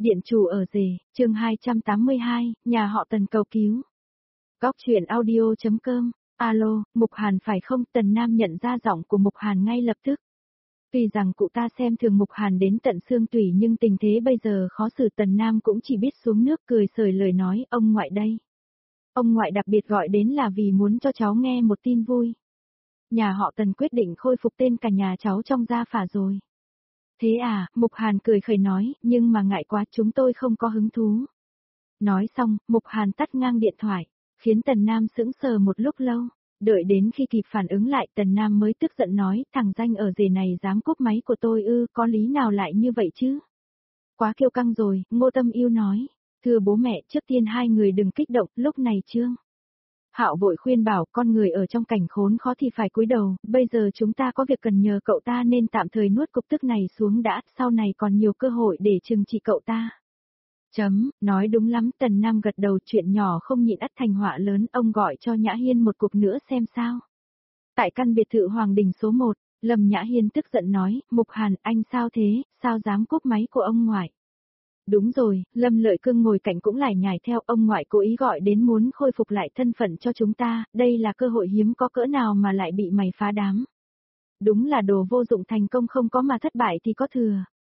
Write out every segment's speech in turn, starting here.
Điện chủ ở rể, chương 282, nhà họ Tần cầu cứu. Góc truyện audio.com, alo, Mục Hàn phải không? Tần Nam nhận ra giọng của Mục Hàn ngay lập tức. Tuy rằng cụ ta xem thường Mục Hàn đến tận xương tủy nhưng tình thế bây giờ khó xử, Tần Nam cũng chỉ biết xuống nước cười sởi lời nói, ông ngoại đây. Ông ngoại đặc biệt gọi đến là vì muốn cho cháu nghe một tin vui. Nhà họ Tần quyết định khôi phục tên cả nhà cháu trong gia phả rồi. Thế à, Mục Hàn cười khẩy nói, nhưng mà ngại quá, chúng tôi không có hứng thú. Nói xong, Mục Hàn tắt ngang điện thoại, khiến Tần Nam sững sờ một lúc lâu. Đợi đến khi kịp phản ứng lại, Tần Nam mới tức giận nói, thằng danh ở rể này dám cúp máy của tôi ư, có lý nào lại như vậy chứ? Quá kiêu căng rồi, Ngô Tâm Yêu nói. Thưa bố mẹ, trước tiên hai người đừng kích động, lúc này Trương Hạo vội khuyên bảo, con người ở trong cảnh khốn khó thì phải cúi đầu, bây giờ chúng ta có việc cần nhờ cậu ta nên tạm thời nuốt cục tức này xuống đã, sau này còn nhiều cơ hội để trừng trị cậu ta. Nói đúng lắm, Tần Nam gật đầu, chuyện nhỏ không nhịn ắt thành họa lớn, ông gọi cho Nhã Hiên một cuộc nữa xem sao. Tại căn biệt thự Hoàng Đình số 1, Lâm Nhã Hiên tức giận nói, Mục Hàn, anh sao thế, sao dám cúp máy của ông ngoại? Đúng rồi, Lâm Lợi Cương ngồi cạnh cũng lải nhải theo, ông ngoại cố ý gọi đến muốn khôi phục lại thân phận cho chúng ta, đây là cơ hội hiếm có cỡ nào mà lại bị mày phá đám. Đúng là đồ vô dụng, thành công không có mà thất bại thì có thừa.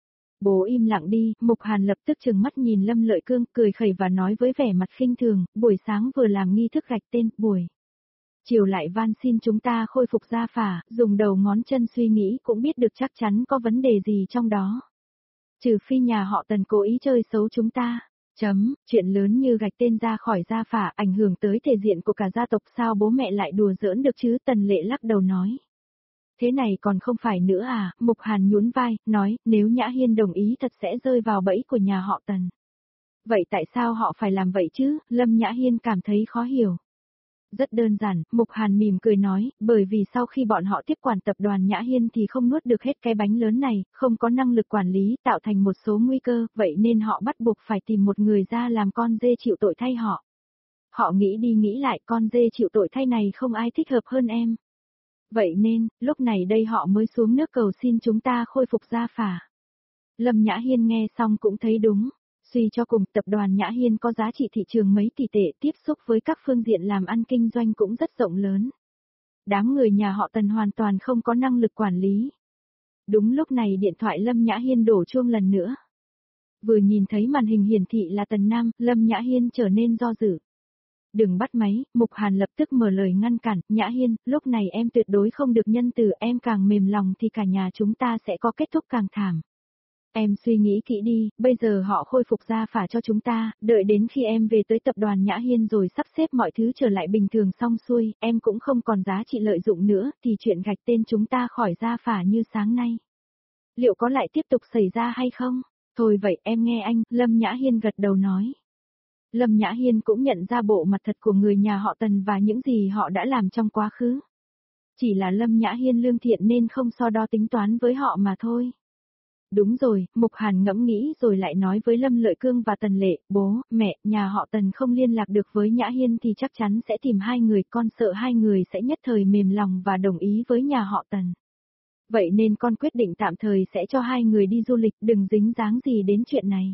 Bố im lặng đi, Mục Hàn lập tức trừng mắt nhìn Lâm Lợi Cương, cười khẩy và nói với vẻ mặt khinh thường, buổi sáng vừa làm nghi thức gạch tên, buổi chiều lại van xin chúng ta khôi phục gia phả, dùng đầu ngón chân suy nghĩ cũng biết được chắc chắn có vấn đề gì trong đó. Trừ phi nhà họ Tần cố ý chơi xấu chúng ta. Chuyện lớn như gạch tên ra khỏi gia phả ảnh hưởng tới thể diện của cả gia tộc, sao bố mẹ lại đùa giỡn được chứ? Tần Lệ lắc đầu nói. Thế này còn không phải nữa à? Mục Hàn nhún vai, nói, nếu Nhã Hiên đồng ý thật sẽ rơi vào bẫy của nhà họ Tần. Vậy tại sao họ phải làm vậy chứ? Lâm Nhã Hiên cảm thấy khó hiểu. Rất đơn giản, Mục Hàn mỉm cười nói, bởi vì sau khi bọn họ tiếp quản tập đoàn Nhã Hiên thì không nuốt được hết cái bánh lớn này, không có năng lực quản lý, tạo thành một số nguy cơ, vậy nên họ bắt buộc phải tìm một người ra làm con dê chịu tội thay họ. Họ nghĩ đi nghĩ lại, con dê chịu tội thay này không ai thích hợp hơn em. Vậy nên, lúc này đây họ mới xuống nước cầu xin chúng ta khôi phục gia phả. Lâm Nhã Hiên nghe xong cũng thấy đúng. Suy cho cùng, tập đoàn Nhã Hiên có giá trị thị trường mấy tỷ tệ, tiếp xúc với các phương diện làm ăn kinh doanh cũng rất rộng lớn. Đám người nhà họ Tần hoàn toàn không có năng lực quản lý. Đúng lúc này điện thoại Lâm Nhã Hiên đổ chuông lần nữa. Vừa nhìn thấy màn hình hiển thị là Tần Nam, Lâm Nhã Hiên trở nên do dự. Đừng bắt máy, Mục Hàn lập tức mở lời ngăn cản, Nhã Hiên, lúc này em tuyệt đối không được nhân từ, em càng mềm lòng thì cả nhà chúng ta sẽ có kết thúc càng thảm. Em suy nghĩ kỹ đi, bây giờ họ khôi phục gia phả cho chúng ta, đợi đến khi em về tới tập đoàn Nhã Hiên rồi sắp xếp mọi thứ trở lại bình thường xong xuôi, em cũng không còn giá trị lợi dụng nữa, thì chuyện gạch tên chúng ta khỏi gia phả như sáng nay. Liệu có lại tiếp tục xảy ra hay không? Thôi vậy em nghe anh, Lâm Nhã Hiên gật đầu nói. Lâm Nhã Hiên cũng nhận ra bộ mặt thật của người nhà họ Tần và những gì họ đã làm trong quá khứ. Chỉ là Lâm Nhã Hiên lương thiện nên không so đo tính toán với họ mà thôi. Đúng rồi, Mục Hàn ngẫm nghĩ rồi lại nói với Lâm Lợi Cương và Tần Lệ, bố, mẹ, nhà họ Tần không liên lạc được với Nhã Hiên thì chắc chắn sẽ tìm hai người, con sợ hai người sẽ nhất thời mềm lòng và đồng ý với nhà họ Tần. Vậy nên con quyết định tạm thời sẽ cho hai người đi du lịch, đừng dính dáng gì đến chuyện này.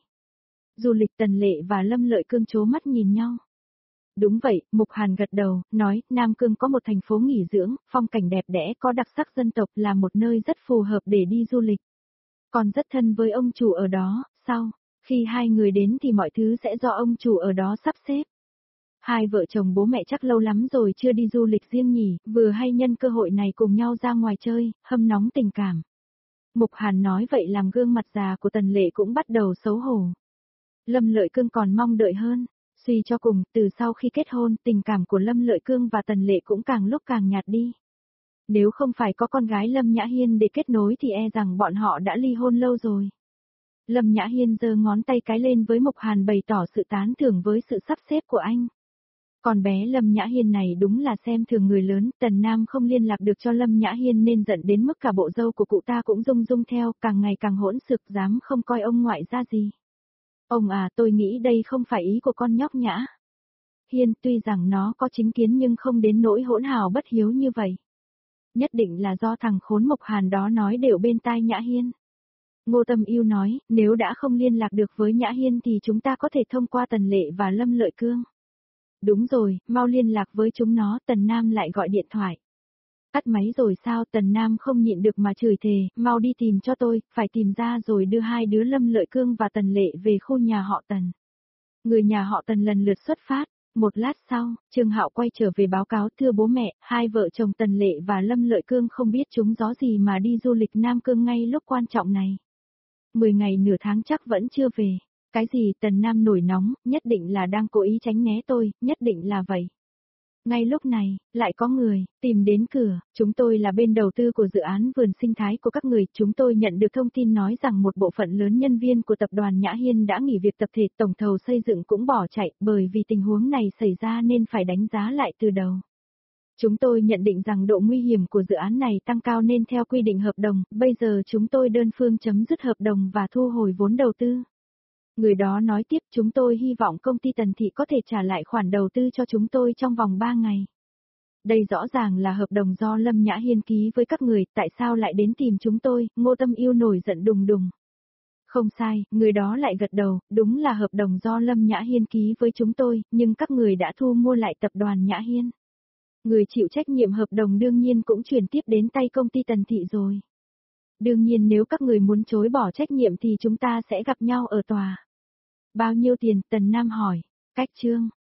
Du lịch. Tần Lệ và Lâm Lợi Cương trố mắt nhìn nhau. Đúng vậy, Mục Hàn gật đầu, nói, Nam Cương có một thành phố nghỉ dưỡng, phong cảnh đẹp đẽ, có đặc sắc dân tộc, là một nơi rất phù hợp để đi du lịch. Còn rất thân với ông chủ ở đó, sau khi hai người đến thì mọi thứ sẽ do ông chủ ở đó sắp xếp. Hai vợ chồng bố mẹ chắc lâu lắm rồi chưa đi du lịch riêng nhỉ, vừa hay nhân cơ hội này cùng nhau ra ngoài chơi, hâm nóng tình cảm. Mục Hàn nói vậy làm gương mặt già của Tần Lệ cũng bắt đầu xấu hổ. Lâm Lợi Cương còn mong đợi hơn. Suy cho cùng, từ sau khi kết hôn, tình cảm của Lâm Lợi Cương và Tần Lệ cũng càng lúc càng nhạt đi. Nếu không phải có con gái Lâm Nhã Hiên để kết nối thì e rằng bọn họ đã ly hôn lâu rồi. Lâm Nhã Hiên giơ ngón tay cái lên với Mục Hàn bày tỏ sự tán thưởng với sự sắp xếp của anh. Còn bé Lâm Nhã Hiên này đúng là xem thường người lớn, Tần Nam không liên lạc được cho Lâm Nhã Hiên nên giận đến mức cả bộ dâu của cụ ta cũng rung rung theo, càng ngày càng hỗn xược, dám không coi ông ngoại ra gì. Ông à, tôi nghĩ đây không phải ý của con nhóc Nhã Hiên, tuy rằng nó có chính kiến nhưng không đến nỗi hỗn hào bất hiếu như vậy. Nhất định là do thằng khốn Mục Hàn đó nói đều bên tai Nhã Hiên. Ngô Tâm Yêu nói, nếu đã không liên lạc được với Nhã Hiên thì chúng ta có thể thông qua Tần Lệ và Lâm Lợi Cương. Đúng rồi, mau liên lạc với chúng nó, Tần Nam lại gọi điện thoại. Tắt máy rồi sao? Tần Nam không nhịn được mà chửi thề, mau đi tìm cho tôi, phải tìm ra rồi đưa hai đứa Lâm Lợi Cương và Tần Lệ về khu nhà họ Tần. Người nhà họ Tần lần lượt xuất phát. Một lát sau, Trương Hạo quay trở về báo cáo, thưa bố mẹ, hai vợ chồng Tần Lệ và Lâm Lợi Cương không biết trúng gió gì mà đi du lịch Nam Cương ngay lúc quan trọng này. 10 ngày nửa tháng chắc vẫn chưa về. Cái gì? Tần Nam nổi nóng, nhất định là đang cố ý tránh né tôi, nhất định là vậy. Ngay lúc này, lại có người tìm đến cửa, chúng tôi là bên đầu tư của dự án vườn sinh thái của các người, chúng tôi nhận được thông tin nói rằng một bộ phận lớn nhân viên của tập đoàn Nhã Hiên đã nghỉ việc tập thể, tổng thầu xây dựng cũng bỏ chạy, bởi vì tình huống này xảy ra nên phải đánh giá lại từ đầu. Chúng tôi nhận định rằng độ nguy hiểm của dự án này tăng cao nên theo quy định hợp đồng, bây giờ chúng tôi đơn phương chấm dứt hợp đồng và thu hồi vốn đầu tư. Người đó nói tiếp, chúng tôi hy vọng công ty Tần Thị có thể trả lại khoản đầu tư cho chúng tôi trong vòng 3 ngày. Đây rõ ràng là hợp đồng do Lâm Nhã Hiên ký với các người, tại sao lại đến tìm chúng tôi? Ngô Tâm Yêu nổi giận đùng đùng. Không sai, người đó lại gật đầu, đúng là hợp đồng do Lâm Nhã Hiên ký với chúng tôi, nhưng các người đã thu mua lại tập đoàn Nhã Hiên. Người chịu trách nhiệm hợp đồng đương nhiên cũng chuyển tiếp đến tay công ty Tần Thị rồi. Đương nhiên nếu các người muốn chối bỏ trách nhiệm thì chúng ta sẽ gặp nhau ở tòa. Bao nhiêu tiền? Tần Nam hỏi. Cách Trương.